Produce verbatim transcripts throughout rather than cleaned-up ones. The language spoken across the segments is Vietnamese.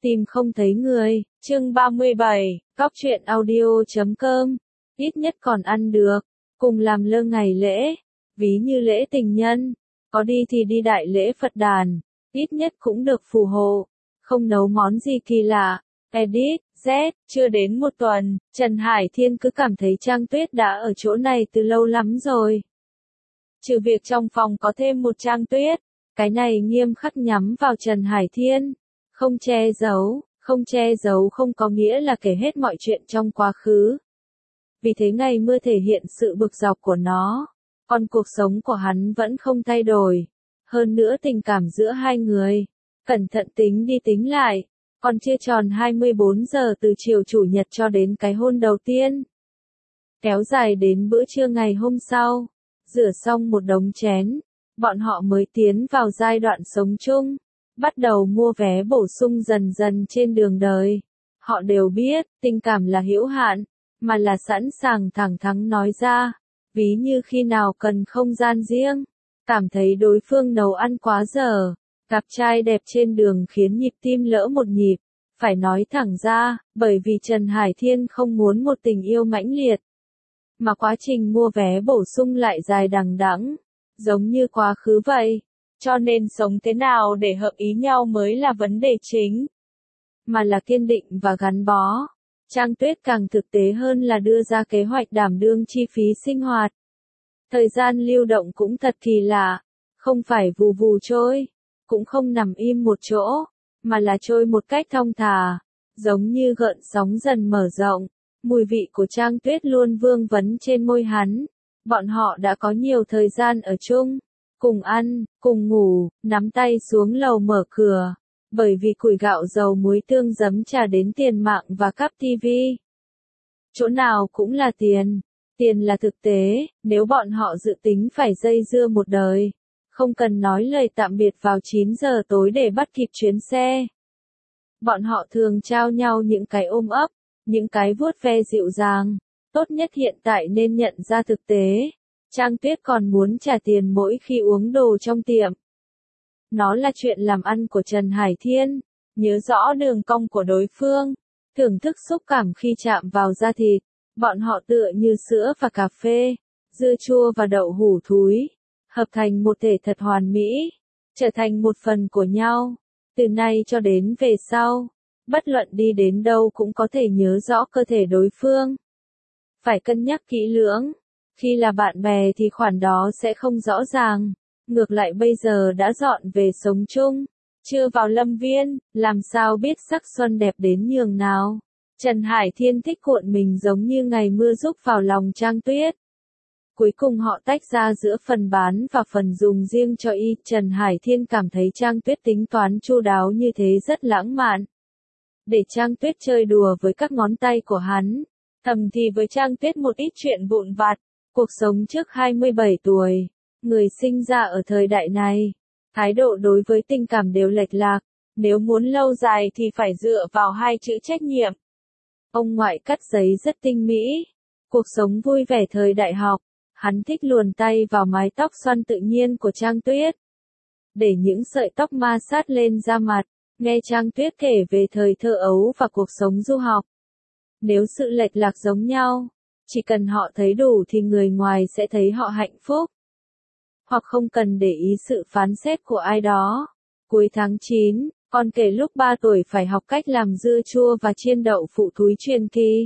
Tìm không thấy người, chương ba mươi bảy, cóc truyện audio chấm com, ít nhất còn ăn được, cùng làm lơ ngày lễ, ví như lễ tình nhân, có đi thì đi đại lễ Phật đàn, ít nhất cũng được phù hộ, không nấu món gì kỳ lạ. Edit, Z, chưa đến một tuần, Trần Hải Thiên cứ cảm thấy Trang Tuyết đã ở chỗ này từ lâu lắm rồi. Trừ việc trong phòng có thêm một Trang Tuyết, cái này nghiêm khắc nhắm vào Trần Hải Thiên. Không che giấu, không che giấu không có nghĩa là kể hết mọi chuyện trong quá khứ. Vì thế ngày mưa thể hiện sự bực dọc của nó, còn cuộc sống của hắn vẫn không thay đổi. Hơn nữa tình cảm giữa hai người, cẩn thận tính đi tính lại, còn chưa tròn hai mươi bốn giờ từ chiều chủ nhật cho đến cái hôn đầu tiên. Kéo dài đến bữa trưa ngày hôm sau, rửa xong một đống chén, bọn họ mới tiến vào giai đoạn sống chung. Bắt đầu mua vé bổ sung dần dần trên đường đời. Họ đều biết, tình cảm là hữu hạn, mà là sẵn sàng thẳng thắn nói ra. Ví như khi nào cần không gian riêng, cảm thấy đối phương nấu ăn quá dở, gặp trai đẹp trên đường khiến nhịp tim lỡ một nhịp. Phải nói thẳng ra, bởi vì Trần Hải Thiên không muốn một tình yêu mãnh liệt. Mà quá trình mua vé bổ sung lại dài đằng đẵng, giống như quá khứ vậy. Cho nên sống thế nào để hợp ý nhau mới là vấn đề chính. Mà là kiên định và gắn bó. Trang Tuyết càng thực tế hơn là đưa ra kế hoạch đảm đương chi phí sinh hoạt. Thời gian lưu động cũng thật kỳ lạ. Không phải vù vù trôi. Cũng không nằm im một chỗ. Mà là trôi một cách thong thả. Giống như gợn sóng dần mở rộng. Mùi vị của Trang Tuyết luôn vương vấn trên môi hắn. Bọn họ đã có nhiều thời gian ở chung. Cùng ăn, cùng ngủ, nắm tay xuống lầu mở cửa. Bởi vì củi gạo dầu muối tương giấm trà đến tiền mạng và cáp tivi. Chỗ nào cũng là tiền. Tiền là thực tế, nếu bọn họ dự tính phải dây dưa một đời. Không cần nói lời tạm biệt vào chín giờ tối để bắt kịp chuyến xe. Bọn họ thường trao nhau những cái ôm ấp, những cái vuốt ve dịu dàng. Tốt nhất hiện tại nên nhận ra thực tế. Trang Tuyết còn muốn trả tiền mỗi khi uống đồ trong tiệm. Nó là chuyện làm ăn của Trần Hải Thiên, nhớ rõ đường cong của đối phương, thưởng thức xúc cảm khi chạm vào da thịt, bọn họ tựa như sữa và cà phê, dưa chua và đậu hủ thúi, hợp thành một thể thật hoàn mỹ, trở thành một phần của nhau. Từ nay cho đến về sau, bất luận đi đến đâu cũng có thể nhớ rõ cơ thể đối phương. Phải cân nhắc kỹ lưỡng. Khi là bạn bè thì khoản đó sẽ không rõ ràng. Ngược lại bây giờ đã dọn về sống chung. Chưa vào lâm viên, làm sao biết sắc xuân đẹp đến nhường nào. Trần Hải Thiên thích cuộn mình giống như ngày mưa rúc vào lòng Trang Tuyết. Cuối cùng họ tách ra giữa phần bán và phần dùng riêng cho y. Trần Hải Thiên cảm thấy Trang Tuyết tính toán chu đáo như thế rất lãng mạn. Để Trang Tuyết chơi đùa với các ngón tay của hắn. Thầm thì với Trang Tuyết một ít chuyện vụn vặt. Cuộc sống trước hai mươi bảy tuổi, người sinh ra ở thời đại này, thái độ đối với tình cảm đều lệch lạc, nếu muốn lâu dài thì phải dựa vào hai chữ trách nhiệm. Ông ngoại cắt giấy rất tinh mỹ, cuộc sống vui vẻ thời đại học, hắn thích luồn tay vào mái tóc xoăn tự nhiên của Trang Tuyết. Để những sợi tóc ma sát lên da mặt, nghe Trang Tuyết kể về thời thơ ấu và cuộc sống du học. Nếu sự lệch lạc giống nhau, chỉ cần họ thấy đủ thì người ngoài sẽ thấy họ hạnh phúc. Hoặc không cần để ý sự phán xét của ai đó. Cuối tháng chín, con kể lúc ba tuổi phải học cách làm dưa chua và chiên đậu phụ thúi truyền kỳ.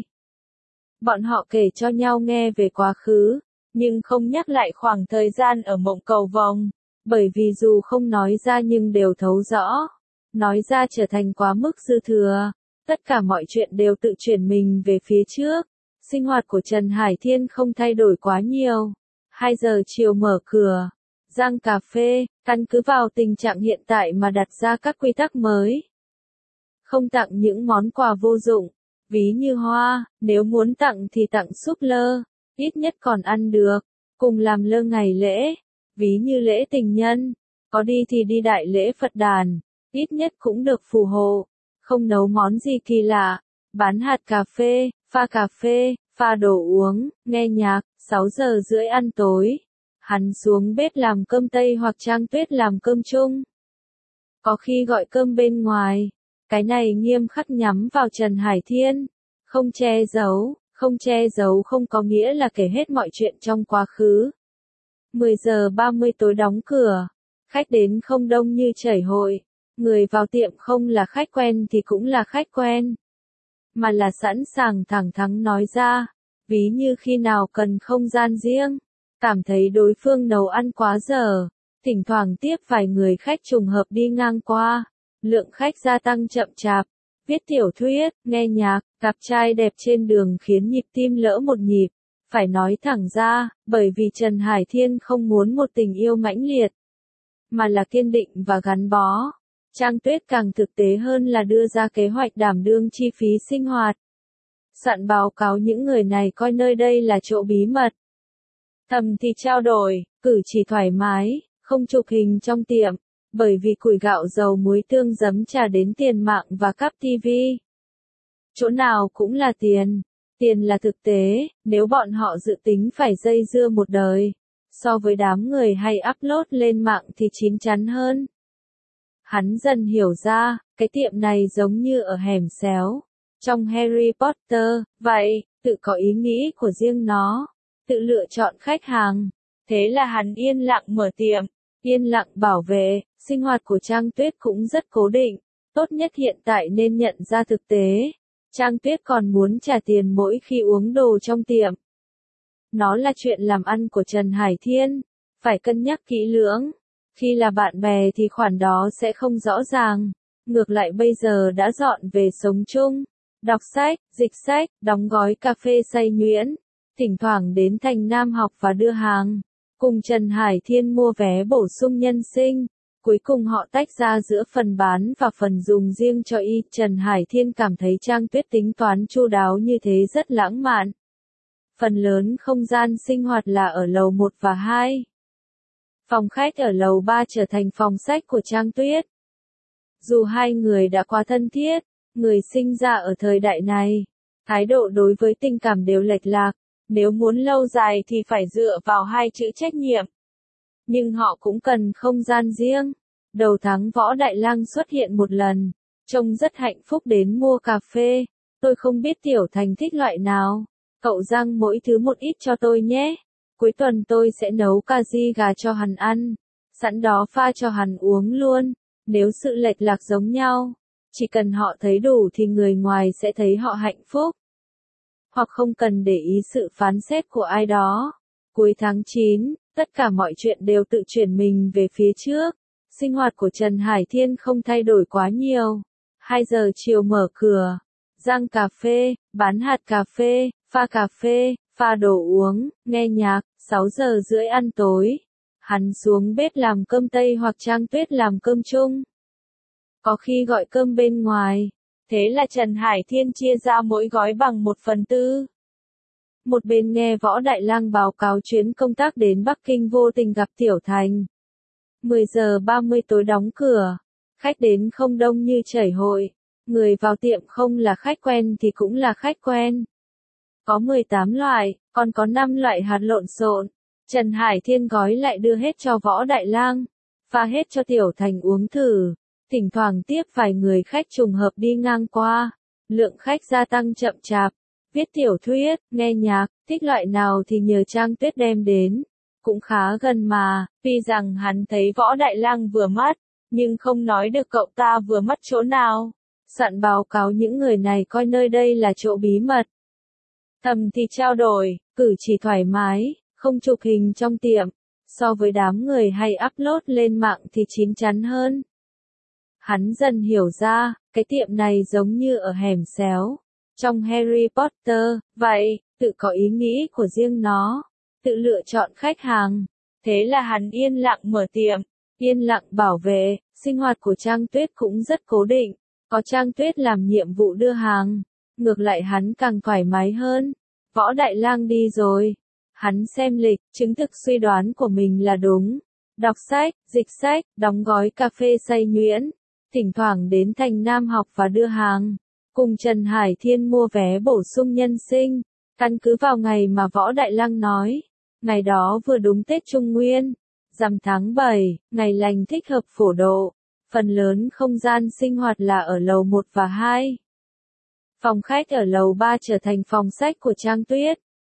Bọn họ kể cho nhau nghe về quá khứ, nhưng không nhắc lại khoảng thời gian ở mộng cầu vồng. Bởi vì dù không nói ra nhưng đều thấu rõ. Nói ra trở thành quá mức dư thừa. Tất cả mọi chuyện đều tự chuyển mình về phía trước. Sinh hoạt của Trần Hải Thiên không thay đổi quá nhiều. hai giờ chiều mở cửa, rang cà phê, căn cứ vào tình trạng hiện tại mà đặt ra các quy tắc mới. Không tặng những món quà vô dụng, ví như hoa, nếu muốn tặng thì tặng súp lơ, ít nhất còn ăn được, cùng làm lơ ngày lễ, ví như lễ tình nhân, có đi thì đi đại lễ Phật đàn, ít nhất cũng được phù hộ, không nấu món gì kỳ lạ, bán hạt cà phê, pha cà phê, pha đồ uống, nghe nhạc, sáu giờ rưỡi ăn tối. Hắn xuống bếp làm cơm Tây hoặc Trang Tuyết làm cơm chung. Có khi gọi cơm bên ngoài. Cái này nghiêm khắc nhắm vào Trần Hải Thiên. Không che giấu, không che giấu không có nghĩa là kể hết mọi chuyện trong quá khứ. mười giờ ba mươi tối đóng cửa. Khách đến không đông như chảy hội. Người vào tiệm không là khách quen thì cũng là khách quen. Mà là sẵn sàng thẳng thắn nói ra. Ví như khi nào cần không gian riêng. Cảm thấy đối phương nấu ăn quá giờ. Thỉnh thoảng tiếp vài người khách trùng hợp đi ngang qua. Lượng khách gia tăng chậm chạp. Viết tiểu thuyết, nghe nhạc, gặp trai đẹp trên đường khiến nhịp tim lỡ một nhịp. Phải nói thẳng ra, bởi vì Trần Hải Thiên không muốn một tình yêu mãnh liệt. Mà là kiên định và gắn bó. Trang Tuyết càng thực tế hơn là đưa ra kế hoạch đảm đương chi phí sinh hoạt. Soạn báo cáo những người này coi nơi đây là chỗ bí mật. Thầm thì trao đổi, cử chỉ thoải mái, không chụp hình trong tiệm. Bởi vì củi gạo dầu muối tương giấm trà đến tiền mạng và cáp tivi. Chỗ nào cũng là tiền. Tiền là thực tế, nếu bọn họ dự tính phải dây dưa một đời. So với đám người hay upload lên mạng thì chín chắn hơn. Hắn dần hiểu ra, cái tiệm này giống như ở hẻm xéo. Trong Harry Potter, vậy, tự có ý nghĩ của riêng nó. Tự lựa chọn khách hàng. Thế là hắn yên lặng mở tiệm. Yên lặng bảo vệ, sinh hoạt của Trang Tuyết cũng rất cố định. Tốt nhất hiện tại nên nhận ra thực tế. Trang Tuyết còn muốn trả tiền mỗi khi uống đồ trong tiệm. Nó là chuyện làm ăn của Trần Hải Thiên. Phải cân nhắc kỹ lưỡng. Khi là bạn bè thì khoản đó sẽ không rõ ràng. Ngược lại bây giờ đã dọn về sống chung. Đọc sách, dịch sách, đóng gói cà phê xay nhuyễn. Thỉnh thoảng đến Thành Nam học và đưa hàng. Cùng Trần Hải Thiên mua vé bổ sung nhân sinh. Cuối cùng họ tách ra giữa phần bán và phần dùng riêng cho y. Trần Hải Thiên cảm thấy Trang Tuyết tính toán chu đáo như thế rất lãng mạn. Phần lớn không gian sinh hoạt là ở lầu một và hai. Phòng khách ở lầu ba trở thành phòng sách của Trang Tuyết. Dù hai người đã quá thân thiết, người sinh ra ở thời đại này, thái độ đối với tình cảm đều lệch lạc. Nếu muốn lâu dài thì phải dựa vào hai chữ trách nhiệm. Nhưng họ cũng cần không gian riêng. Đầu tháng Võ Đại Lang xuất hiện một lần. Trông rất hạnh phúc đến mua cà phê. Tôi không biết Tiểu Thành thích loại nào. Cậu rang mỗi thứ một ít cho tôi nhé. Cuối tuần tôi sẽ nấu cà ri gà cho hắn ăn. Sẵn đó pha cho hắn uống luôn. Nếu sự lệch lạc giống nhau, chỉ cần họ thấy đủ thì người ngoài sẽ thấy họ hạnh phúc. Hoặc không cần để ý sự phán xét của ai đó. Cuối tháng chín, tất cả mọi chuyện đều tự chuyển mình về phía trước. Sinh hoạt của Trần Hải Thiên không thay đổi quá nhiều. hai giờ chiều mở cửa. Rang cà phê, bán hạt cà phê, pha cà phê, pha đồ uống, nghe nhạc. sáu giờ rưỡi ăn tối. Hắn xuống bếp làm cơm Tây hoặc Trang Tuyết làm cơm chung. Có khi gọi cơm bên ngoài. Thế là Trần Hải Thiên chia ra mỗi gói bằng một phần tư. Một bên nghe Võ Đại Lang báo cáo chuyến công tác đến Bắc Kinh vô tình gặp Tiểu Thành. mười giờ ba mươi tối đóng cửa. Khách đến không đông như chảy hội. Người vào tiệm không là khách quen thì cũng là khách quen. Có mười tám loại, còn có năm loại hạt lộn xộn. Trần Hải Thiên gói lại đưa hết cho Võ Đại Lang. Pha hết cho Tiểu Thành uống thử. Thỉnh thoảng tiếp vài người khách trùng hợp đi ngang qua. Lượng khách gia tăng chậm chạp. Viết tiểu thuyết, nghe nhạc, thích loại nào thì nhờ Trang Tuyết đem đến. Cũng khá gần mà, tuy rằng hắn thấy Võ Đại Lang vừa mắt, nhưng không nói được cậu ta vừa mắt chỗ nào. Soạn báo cáo những người này coi nơi đây là chỗ bí mật. Thầm thì trao đổi, cử chỉ thoải mái, không chụp hình trong tiệm. So với đám người hay upload lên mạng thì chín chắn hơn. Hắn dần hiểu ra, cái tiệm này giống như ở hẻm xéo. Trong Harry Potter, vậy, tự có ý nghĩ của riêng nó. Tự lựa chọn khách hàng. Thế là hắn yên lặng mở tiệm. Yên lặng bảo vệ, sinh hoạt của Trang Tuyết cũng rất cố định. Có Trang Tuyết làm nhiệm vụ đưa hàng. Ngược lại hắn càng thoải mái hơn. Võ Đại Lang đi rồi. Hắn xem lịch, chứng thực suy đoán của mình là đúng. Đọc sách, dịch sách, đóng gói cà phê xay nhuyễn. Thỉnh thoảng đến Thành Nam học và đưa hàng. Cùng Trần Hải Thiên mua vé bổ sung nhân sinh. Căn cứ vào ngày mà Võ Đại Lang nói. Ngày đó vừa đúng Tết Trung Nguyên. Rằm tháng bảy, ngày lành thích hợp phổ độ. Phần lớn không gian sinh hoạt là ở lầu một và hai. Phòng khách ở lầu ba trở thành phòng sách của Trang Tuyết.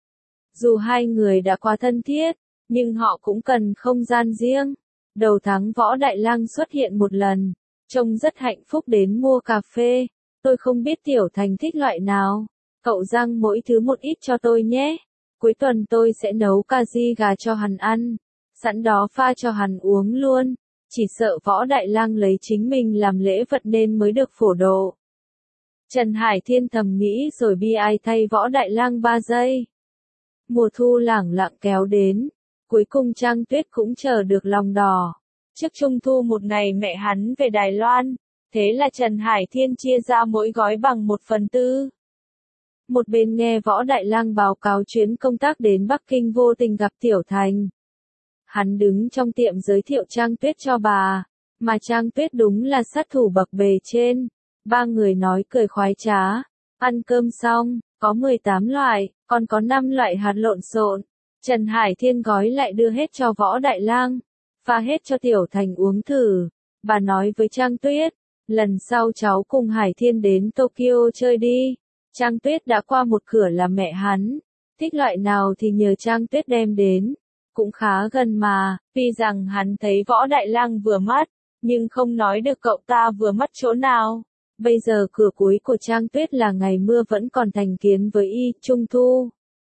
Dù hai người đã quá thân thiết, nhưng họ cũng cần không gian riêng. Đầu tháng Võ Đại Lang xuất hiện một lần, trông rất hạnh phúc đến mua cà phê. Tôi không biết Tiểu Thành thích loại nào. Cậu rang mỗi thứ một ít cho tôi nhé. Cuối tuần tôi sẽ nấu cà ri gà cho hắn ăn. Sẵn đó pha cho hắn uống luôn. Chỉ sợ Võ Đại Lang lấy chính mình làm lễ vật nên mới được phổ độ. Trần Hải Thiên thầm nghĩ rồi bi ai thay Võ Đại Lang ba giây. Mùa thu lẳng lặng kéo đến. Cuối cùng Trang Tuyết cũng chờ được lòng đỏ. Trước Trung thu một ngày mẹ hắn về Đài Loan. Thế là Trần Hải Thiên chia ra mỗi gói bằng một phần tư. Một bên nghe Võ Đại Lang báo cáo chuyến công tác đến Bắc Kinh vô tình gặp Tiểu Thành. Hắn đứng trong tiệm giới thiệu Trang Tuyết cho bà. Mà Trang Tuyết đúng là sát thủ bậc bề trên. Ba người nói cười khoái trá. Ăn cơm xong, có mười tám loại, còn có năm loại hạt lộn xộn. Trần Hải Thiên gói lại đưa hết cho Võ Đại Lang. Pha hết cho Tiểu Thành uống thử. Bà nói với Trang Tuyết, lần sau cháu cùng Hải Thiên đến Tokyo chơi đi. Trang Tuyết đã qua một cửa là mẹ hắn. Thích loại nào thì nhờ Trang Tuyết đem đến. Cũng khá gần mà, vì rằng hắn thấy Võ Đại Lang vừa mắt, nhưng không nói được cậu ta vừa mắt chỗ nào. Bây giờ cửa cuối của Trang Tuyết là ngày mưa vẫn còn thành kiến với y, Trung Thu.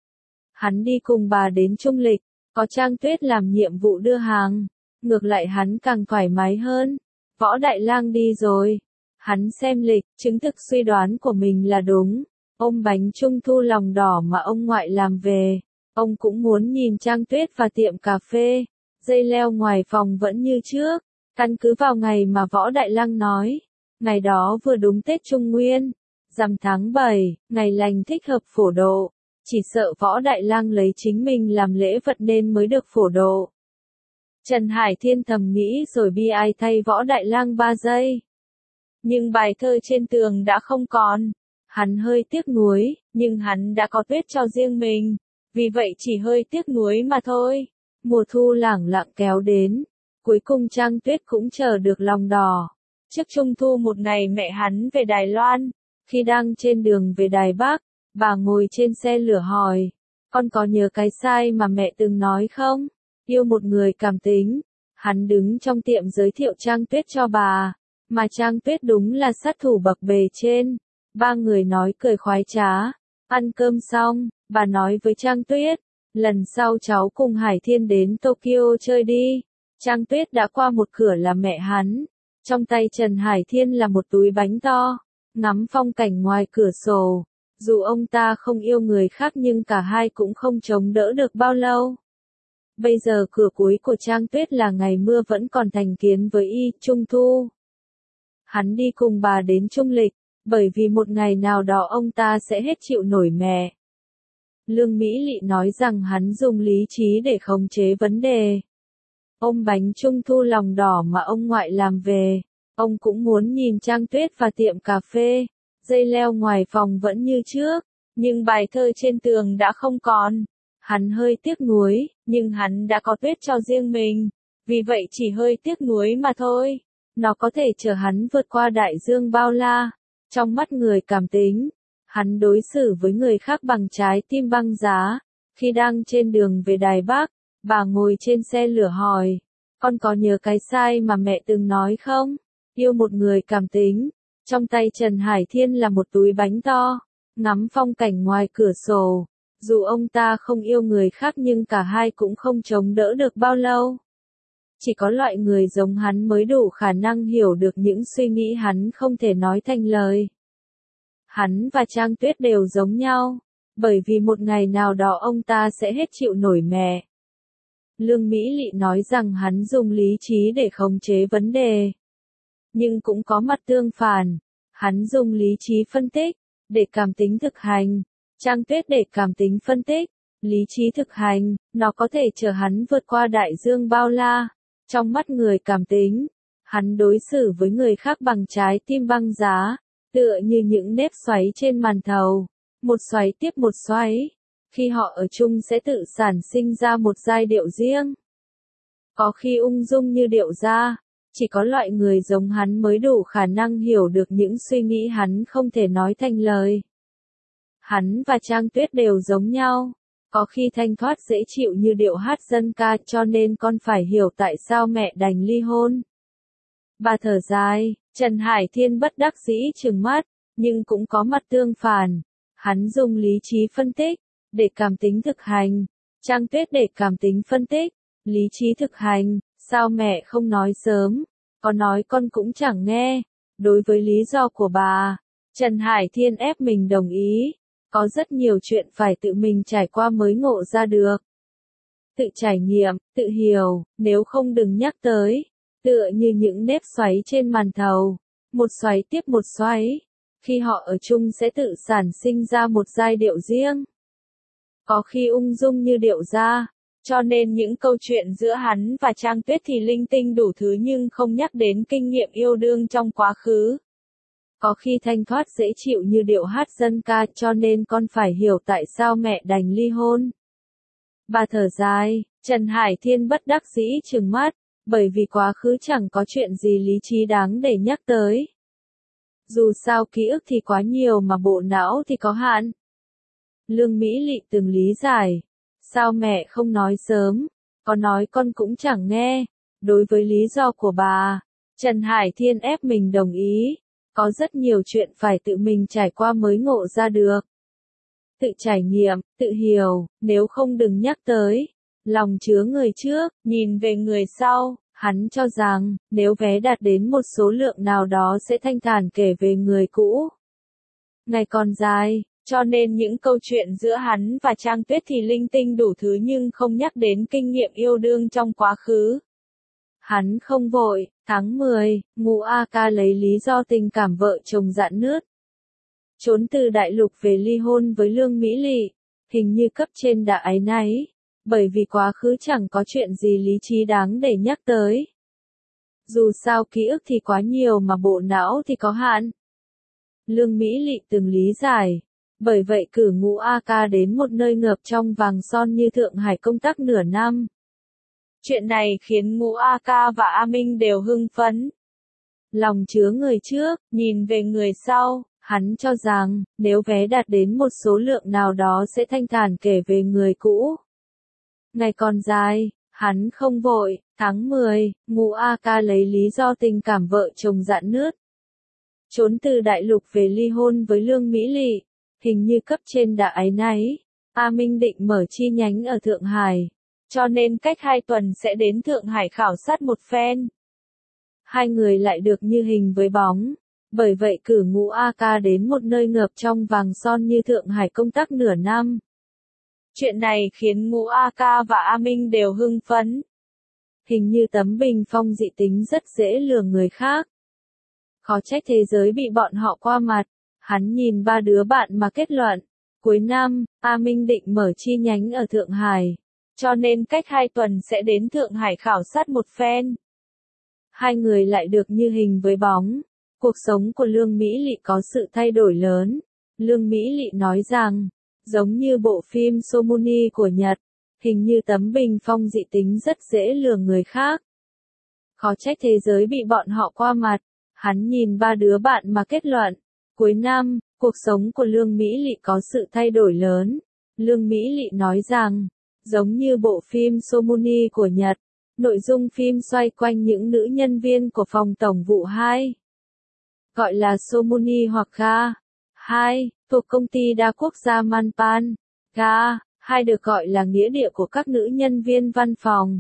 Hắn đi cùng bà đến Trung Lịch, có Trang Tuyết làm nhiệm vụ đưa hàng. Ngược lại hắn càng thoải mái hơn. Võ Đại Lang đi rồi. Hắn xem lịch, chứng thực suy đoán của mình là đúng. Ôm bánh Trung Thu lòng đỏ mà ông ngoại làm về. Ông cũng muốn nhìn Trang Tuyết và tiệm cà phê. Dây leo ngoài phòng vẫn như trước. Căn cứ vào ngày mà Võ Đại Lang nói. Ngày đó vừa đúng Tết Trung Nguyên. Rằm tháng bảy, ngày lành thích hợp phổ độ. Chỉ sợ Võ Đại Lang lấy chính mình làm lễ vật nên mới được phổ độ. Trần Hải Thiên thầm nghĩ rồi bi ai thay Võ Đại Lang ba giây. Nhưng bài thơ trên tường đã không còn. Hắn hơi tiếc nuối, nhưng hắn đã có Tuyết cho riêng mình. Vì vậy chỉ hơi tiếc nuối mà thôi. Mùa thu lẳng lặng kéo đến. Cuối cùng Trang Tuyết cũng chờ được lòng đỏ. Trước Trung thu một ngày mẹ hắn về Đài Loan. Khi đang trên đường về Đài Bắc, bà ngồi trên xe lửa hỏi. Con có nhớ cái sai mà mẹ từng nói không? Yêu một người cảm tính. Hắn đứng trong tiệm giới thiệu Trang Tuyết cho bà. Mà Trang Tuyết đúng là sát thủ bậc bề trên. Ba người nói cười khoái trá. Ăn cơm xong, bà nói với Trang Tuyết. Lần sau cháu cùng Hải Thiên đến Tokyo chơi đi. Trang Tuyết đã qua một cửa là mẹ hắn. Trong tay Trần Hải Thiên là một túi bánh to. Ngắm phong cảnh ngoài cửa sổ. Dù ông ta không yêu người khác nhưng cả hai cũng không chống đỡ được bao lâu. Bây giờ cửa cuối của Trang Tuyết là ngày mưa vẫn còn thành kiến với y, Trung Thu. Hắn đi cùng bà đến Trung Lịch, bởi vì một ngày nào đó ông ta sẽ hết chịu nổi mẹ. Lương Mỹ Lị nói rằng hắn dùng lý trí để khống chế vấn đề. Ôm bánh Trung Thu lòng đỏ mà ông ngoại làm về. Ông cũng muốn nhìn Trang Tuyết và tiệm cà phê. Dây leo ngoài phòng vẫn như trước, nhưng bài thơ trên tường đã không còn. Hắn hơi tiếc nuối, nhưng hắn đã có Tuyết cho riêng mình. Vì vậy chỉ hơi tiếc nuối mà thôi. Nó có thể chờ hắn vượt qua đại dương bao la. Trong mắt người cảm tính, hắn đối xử với người khác bằng trái tim băng giá. Khi đang trên đường về Đài Bắc, bà ngồi trên xe lửa hỏi. Con có nhớ cái sai mà mẹ từng nói không? Yêu một người cảm tính. Trong tay Trần Hải Thiên là một túi bánh to. Ngắm phong cảnh ngoài cửa sổ. Dù ông ta không yêu người khác nhưng cả hai cũng không chống đỡ được bao lâu. Chỉ có loại người giống hắn mới đủ khả năng hiểu được những suy nghĩ hắn không thể nói thành lời. Hắn và Trang Tuyết đều giống nhau, bởi vì một ngày nào đó ông ta sẽ hết chịu nổi mẹ. Lương Mỹ Lị nói rằng hắn dùng lý trí để khống chế vấn đề. Nhưng cũng có mặt tương phản, hắn dùng lý trí phân tích, để cảm tính thực hành. Trang Tuyết để cảm tính phân tích, lý trí thực hành, nó có thể chờ hắn vượt qua đại dương bao la. Trong mắt người cảm tính, hắn đối xử với người khác bằng trái tim băng giá, tựa như những nếp xoáy trên màn thầu, một xoáy tiếp một xoáy. Khi họ ở chung sẽ tự sản sinh ra một giai điệu riêng. Có khi ung dung như điệu ra, Chỉ có loại người giống hắn mới đủ khả năng hiểu được những suy nghĩ hắn không thể nói thành lời. Hắn và Trang Tuyết đều giống nhau. Có khi thanh thoát dễ chịu như điệu hát dân ca, cho nên con phải hiểu tại sao mẹ đành ly hôn. Bà thở dài, Trần Hải Thiên bất đắc dĩ trừng mắt, nhưng cũng có mặt tương phản. Hắn dùng lý trí phân tích, để cảm tính thực hành. Trang Tuyết để cảm tính phân tích, lý trí thực hành. Sao mẹ không nói sớm? Có nói con cũng chẳng nghe. Đối với lý do của bà, Trần Hải Thiên ép mình đồng ý. Có rất nhiều chuyện phải tự mình trải qua mới ngộ ra được. Tự trải nghiệm, tự hiểu, nếu không đừng nhắc tới. Tựa như những nếp xoáy trên màn thầu. Một xoáy tiếp một xoáy. Khi họ ở chung sẽ tự sản sinh ra một giai điệu riêng. Có khi ung dung như điệu ra. Cho nên những câu chuyện giữa hắn và Trang Tuyết thì linh tinh đủ thứ nhưng không nhắc đến kinh nghiệm yêu đương trong quá khứ. Có khi thanh thoát dễ chịu như điệu hát dân ca, cho nên con phải hiểu tại sao mẹ đành ly hôn. Bà thở dài, Trần Hải Thiên bất đắc dĩ trừng mắt, bởi vì quá khứ chẳng có chuyện gì lý trí đáng để nhắc tới. Dù sao ký ức thì quá nhiều mà bộ não thì có hạn. Lương Mỹ Lị từng lý giải. Sao mẹ không nói sớm? Có nói con cũng chẳng nghe. Đối với lý do của bà, Trần Hải Thiên ép mình đồng ý. Có rất nhiều chuyện phải tự mình trải qua mới ngộ ra được. Tự trải nghiệm, tự hiểu, nếu không đừng nhắc tới. Lòng chứa người trước, nhìn về người sau. Hắn cho rằng, nếu vé đạt đến một số lượng nào đó sẽ thanh thản kể về người cũ. Ngày còn dài. Cho nên những câu chuyện giữa hắn và Trang Tuyết thì linh tinh đủ thứ nhưng không nhắc đến kinh nghiệm yêu đương trong quá khứ. Hắn không vội, tháng mười, Ngũ A Ca lấy lý do tình cảm vợ chồng rạn nứt. Trốn từ đại lục về ly hôn với Lương Mỹ Lị, hình như cấp trên đã áy náy, bởi vì quá khứ chẳng có chuyện gì lý trí đáng để nhắc tới. Dù sao ký ức thì quá nhiều mà bộ não thì có hạn. Lương Mỹ Lị từng lý giải. Bởi vậy cử Ngũ A Ca đến một nơi ngập trong vàng son như Thượng Hải công tác nửa năm. Chuyện này khiến Ngũ A Ca và A Minh đều hưng phấn. Lòng chứa người trước, nhìn về người sau, hắn cho rằng, nếu vé đạt đến một số lượng nào đó sẽ thanh thản kể về người cũ. Ngày còn dài, hắn không vội, tháng mười, Ngũ A Ca lấy lý do tình cảm vợ chồng rạn nứt. Trốn từ đại lục về ly hôn với Lương Mỹ Lị. Hình như cấp trên đã áy náy. A Minh định mở chi nhánh ở Thượng Hải. Cho nên cách hai tuần sẽ đến Thượng Hải khảo sát một phen. Hai người lại được như hình với bóng. Bởi vậy cử Ngũ A Ca đến một nơi ngập trong vàng son như Thượng Hải công tác nửa năm. Chuyện này khiến Ngũ A Ca và A Minh đều hưng phấn. Hình như tấm bình phong dị tính rất dễ lừa người khác. Khó trách thế giới bị bọn họ qua mặt. Hắn nhìn ba đứa bạn mà kết luận. Cuối năm, A Minh định mở chi nhánh ở Thượng Hải. Cho nên cách hai tuần sẽ đến Thượng Hải khảo sát một phen. Hai người lại được như hình với bóng. Cuộc sống của Lương Mỹ Lị có sự thay đổi lớn. Lương Mỹ Lị nói rằng, giống như bộ phim Somuni của Nhật, hình như tấm bình phong dị tính rất dễ lừa người khác. Khó trách thế giới bị bọn họ qua mặt. Hắn nhìn ba đứa bạn mà kết luận. Cuối năm, cuộc sống của Lương Mỹ Lị có sự thay đổi lớn. Lương Mỹ Lị nói rằng, giống như bộ phim Somuni của Nhật, nội dung phim xoay quanh những nữ nhân viên của phòng tổng vụ hai. Gọi là Somuni hoặc Ga hai, thuộc công ty đa quốc gia Manpan. Ga hai được gọi là nghĩa địa của các nữ nhân viên văn phòng.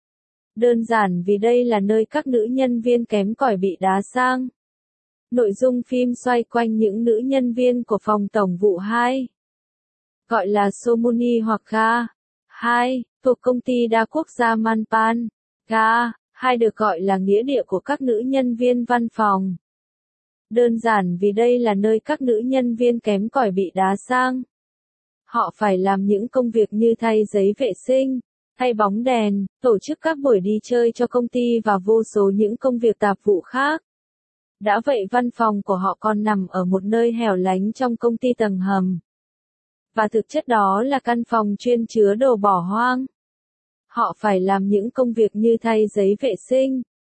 Đơn giản vì đây là nơi các nữ nhân viên kém cỏi bị đá sang. Nội dung phim xoay quanh những nữ nhân viên của phòng tổng vụ hai. Gọi là Somuni hoặc Ga hai, thuộc công ty đa quốc gia Manpan. Ga hai được gọi là nghĩa địa của các nữ nhân viên văn phòng. Đơn giản vì đây là nơi các nữ nhân viên kém cỏi bị đá sang. Họ phải làm những công việc như thay giấy vệ sinh, thay bóng đèn, tổ chức các buổi đi chơi cho công ty và vô số những công việc tạp vụ khác. Đã vậy văn phòng của họ còn nằm ở một nơi hẻo lánh trong công ty tầng hầm. Và thực chất đó là căn phòng chuyên chứa đồ bỏ hoang. Họ phải làm những công việc như thay giấy vệ sinh,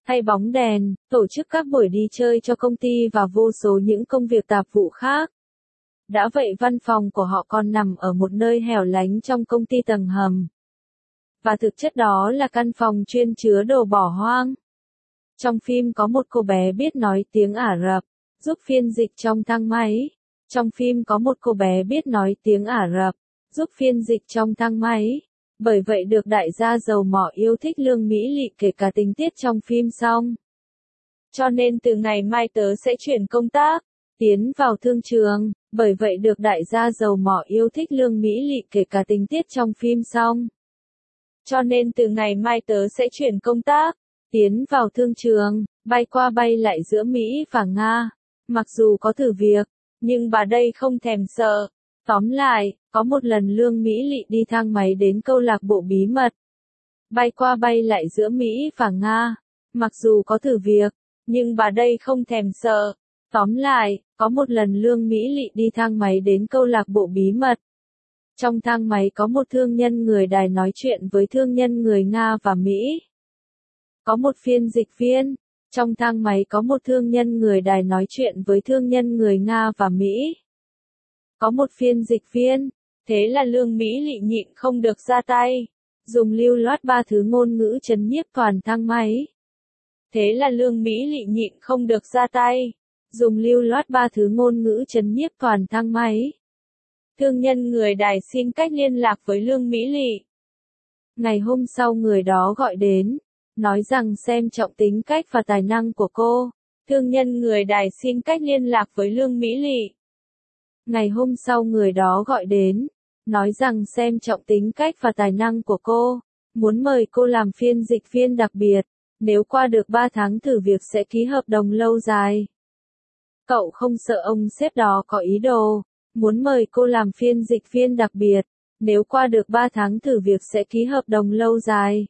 thay bóng đèn, tổ chức các buổi đi chơi cho công ty và vô số những công việc tạp vụ khác. Đã vậy văn phòng của họ còn nằm ở một nơi hẻo lánh trong công ty tầng hầm. Và thực chất đó là căn phòng chuyên chứa đồ bỏ hoang. Trong phim có một cô bé biết nói tiếng Ả Rập, giúp phiên dịch trong thang máy. Trong phim có một cô bé biết nói tiếng Ả Rập, giúp phiên dịch trong thang máy. Bởi vậy được đại gia dầu mỏ yêu thích Lương Mỹ Lị kể cả tình tiết trong phim xong. Cho nên từ ngày mai tớ sẽ chuyển công tác, tiến vào thương trường. Bởi vậy được đại gia dầu mỏ yêu thích Lương Mỹ Lị kể cả tình tiết trong phim xong. Cho nên từ ngày mai tớ sẽ chuyển công tác, tiến vào thương trường, bay qua bay lại giữa Mỹ và Nga. Mặc dù có thử việc, nhưng bà đây không thèm sợ. Tóm lại, có một lần Lương Mỹ Lị đi thang máy đến câu lạc bộ bí mật. Bay qua bay lại giữa Mỹ và Nga. Mặc dù có thử việc, nhưng bà đây không thèm sợ. Tóm lại, có một lần Lương Mỹ Lị đi thang máy đến câu lạc bộ bí mật. Trong thang máy có một thương nhân người Đài nói chuyện với thương nhân người Nga và Mỹ. Có một phiên dịch viên. Trong thang máy có một thương nhân người Đài nói chuyện với thương nhân người Nga và Mỹ. Có một phiên dịch viên. Thế là Lương Mỹ Lị nhịn không được ra tay. Dùng lưu loát ba thứ ngôn ngữ trấn nhiếp toàn thang máy. Thế là Lương Mỹ Lị nhịn không được ra tay. Dùng lưu loát ba thứ ngôn ngữ trấn nhiếp toàn thang máy. Thương nhân người Đài xin cách liên lạc với Lương Mỹ Lị. Ngày hôm sau người đó gọi đến, nói rằng xem trọng tính cách và tài năng của cô. Thương nhân người Đài xin cách liên lạc với Lương Mỹ Lị. Ngày hôm sau người đó gọi đến, nói rằng xem trọng tính cách và tài năng của cô, muốn mời cô làm phiên dịch viên đặc biệt, nếu qua được ba tháng thử việc sẽ ký hợp đồng lâu dài. Cậu không sợ ông sếp đó có ý đồ, muốn mời cô làm phiên dịch viên đặc biệt, nếu qua được ba tháng thử việc sẽ ký hợp đồng lâu dài.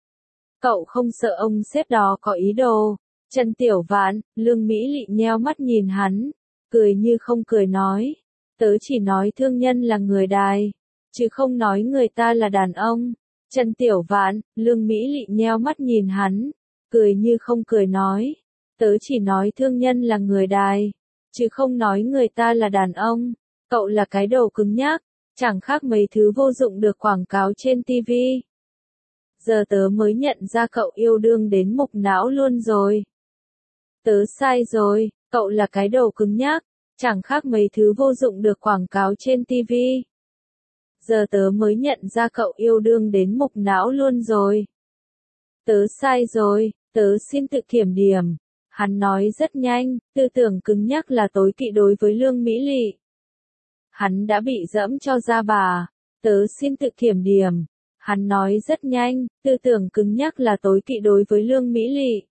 Cậu không sợ ông sếp đó có ý đồ. Trần Tiểu Vạn, Lương Mỹ Lị nheo mắt nhìn hắn, cười như không cười nói. Tớ chỉ nói thương nhân là người Đài, chứ không nói người ta là đàn ông. Trần Tiểu Vạn, Lương Mỹ Lị nheo mắt nhìn hắn, cười như không cười nói. Tớ chỉ nói thương nhân là người Đài, chứ không nói người ta là đàn ông. Cậu là cái đầu cứng nhắc, chẳng khác mấy thứ vô dụng được quảng cáo trên ti vi. Giờ tớ mới nhận ra cậu yêu đương đến mục não luôn rồi. Tớ sai rồi, cậu là cái đầu cứng nhắc, chẳng khác mấy thứ vô dụng được quảng cáo trên ti vi. Giờ tớ mới nhận ra cậu yêu đương đến mục não luôn rồi. Tớ sai rồi, tớ xin tự kiểm điểm. Hắn nói rất nhanh, tư tưởng cứng nhắc là tối kỵ đối với Lương Mỹ Lị. Hắn đã bị dẫm cho ra bà. Tớ xin tự kiểm điểm. Hắn nói rất nhanh, tư tưởng cứng nhắc là tối kỵ đối với Lương Mỹ Lị.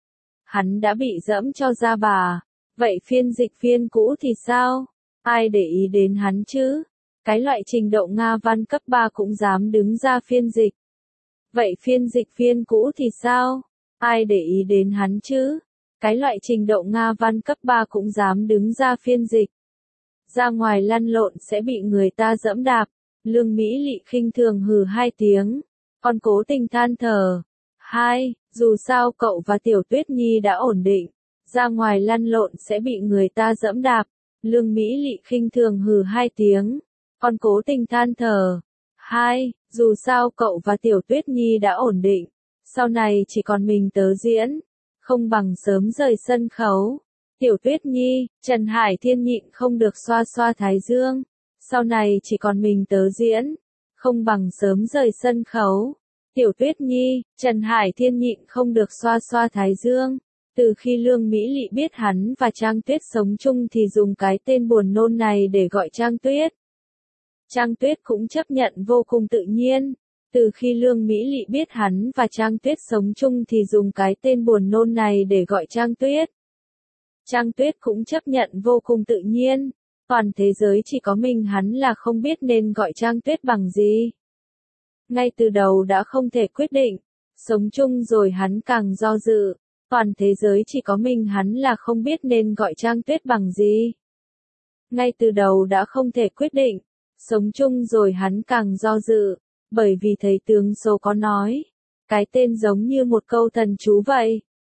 Hắn đã bị dẫm cho ra bà. Vậy phiên dịch viên cũ thì sao? Ai để ý đến hắn chứ? Cái loại trình độ Nga văn cấp ba cũng dám đứng ra phiên dịch. Vậy phiên dịch viên cũ thì sao? Ai để ý đến hắn chứ? Cái loại trình độ Nga văn cấp ba cũng dám đứng ra phiên dịch. Ra ngoài lăn lộn sẽ bị người ta dẫm đạp. Lương Mỹ Lị khinh thường hừ hai tiếng, còn cố tình than thở. Hai, dù sao cậu và Tiểu Tuyết Nhi đã ổn định, ra ngoài lăn lộn sẽ bị người ta dẫm đạp. Lương Mỹ Lị khinh thường hừ hai tiếng, còn cố tình than thở. Hai, dù sao cậu và Tiểu Tuyết Nhi đã ổn định, sau này chỉ còn mình tớ diễn, không bằng sớm rời sân khấu. Tiểu Tuyết Nhi, Trần Hải Thiên nhịn không được xoa xoa thái dương. Sau này chỉ còn mình tớ diễn, không bằng sớm rời sân khấu. Tiểu Tuyết Nhi, Trần Hải Thiên nhịn không được xoa xoa thái dương. Từ khi Lương Mỹ Lị biết hắn và Trang Tuyết sống chung thì dùng cái tên buồn nôn này để gọi Trang Tuyết. Trang Tuyết cũng chấp nhận vô cùng tự nhiên. Từ khi Lương Mỹ Lị biết hắn và Trang Tuyết sống chung thì dùng cái tên buồn nôn này để gọi Trang Tuyết. Trang Tuyết cũng chấp nhận vô cùng tự nhiên. Toàn thế giới chỉ có mình hắn là không biết nên gọi Trang Tuyết bằng gì. Ngay từ đầu đã không thể quyết định, sống chung rồi hắn càng do dự. Toàn thế giới chỉ có mình hắn là không biết nên gọi Trang Tuyết bằng gì. Ngay từ đầu đã không thể quyết định, sống chung rồi hắn càng do dự, bởi vì thầy tướng số có nói, cái tên giống như một câu thần chú vậy.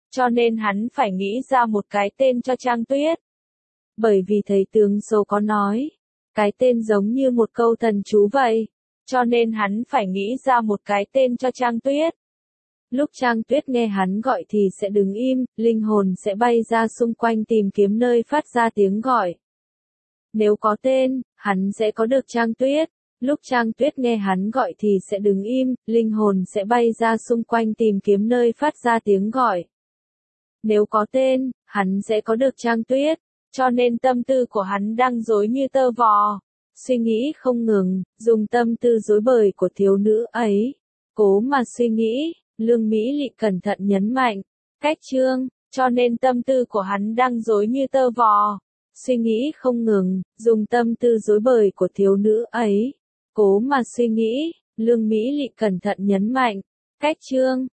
cho nên hắn phải nghĩ ra một cái tên cho Trang Tuyết. Bởi vì thầy tướng số có nói, cái tên giống như một câu thần chú vậy, cho nên hắn phải nghĩ ra một cái tên cho Trang Tuyết. Lúc Trang Tuyết nghe hắn gọi thì sẽ đứng im, linh hồn sẽ bay ra xung quanh tìm kiếm nơi phát ra tiếng gọi. Nếu có tên, hắn sẽ có được Trang Tuyết. Lúc Trang Tuyết nghe hắn gọi thì sẽ đứng im, linh hồn sẽ bay ra xung quanh tìm kiếm nơi phát ra tiếng gọi. Nếu có tên, hắn sẽ có được Trang Tuyết. Cho nên tâm tư của hắn đang rối như tơ vò, suy nghĩ không ngừng, dùng tâm tư rối bời của thiếu nữ ấy. Cố mà suy nghĩ, Lương Mỹ Lị cẩn thận nhấn mạnh. Cách chương, cho nên tâm tư của hắn đang rối như tơ vò, suy nghĩ không ngừng, dùng tâm tư rối bời của thiếu nữ ấy. Cố mà suy nghĩ, Lương Mỹ Lị cẩn thận nhấn mạnh. Cách chương,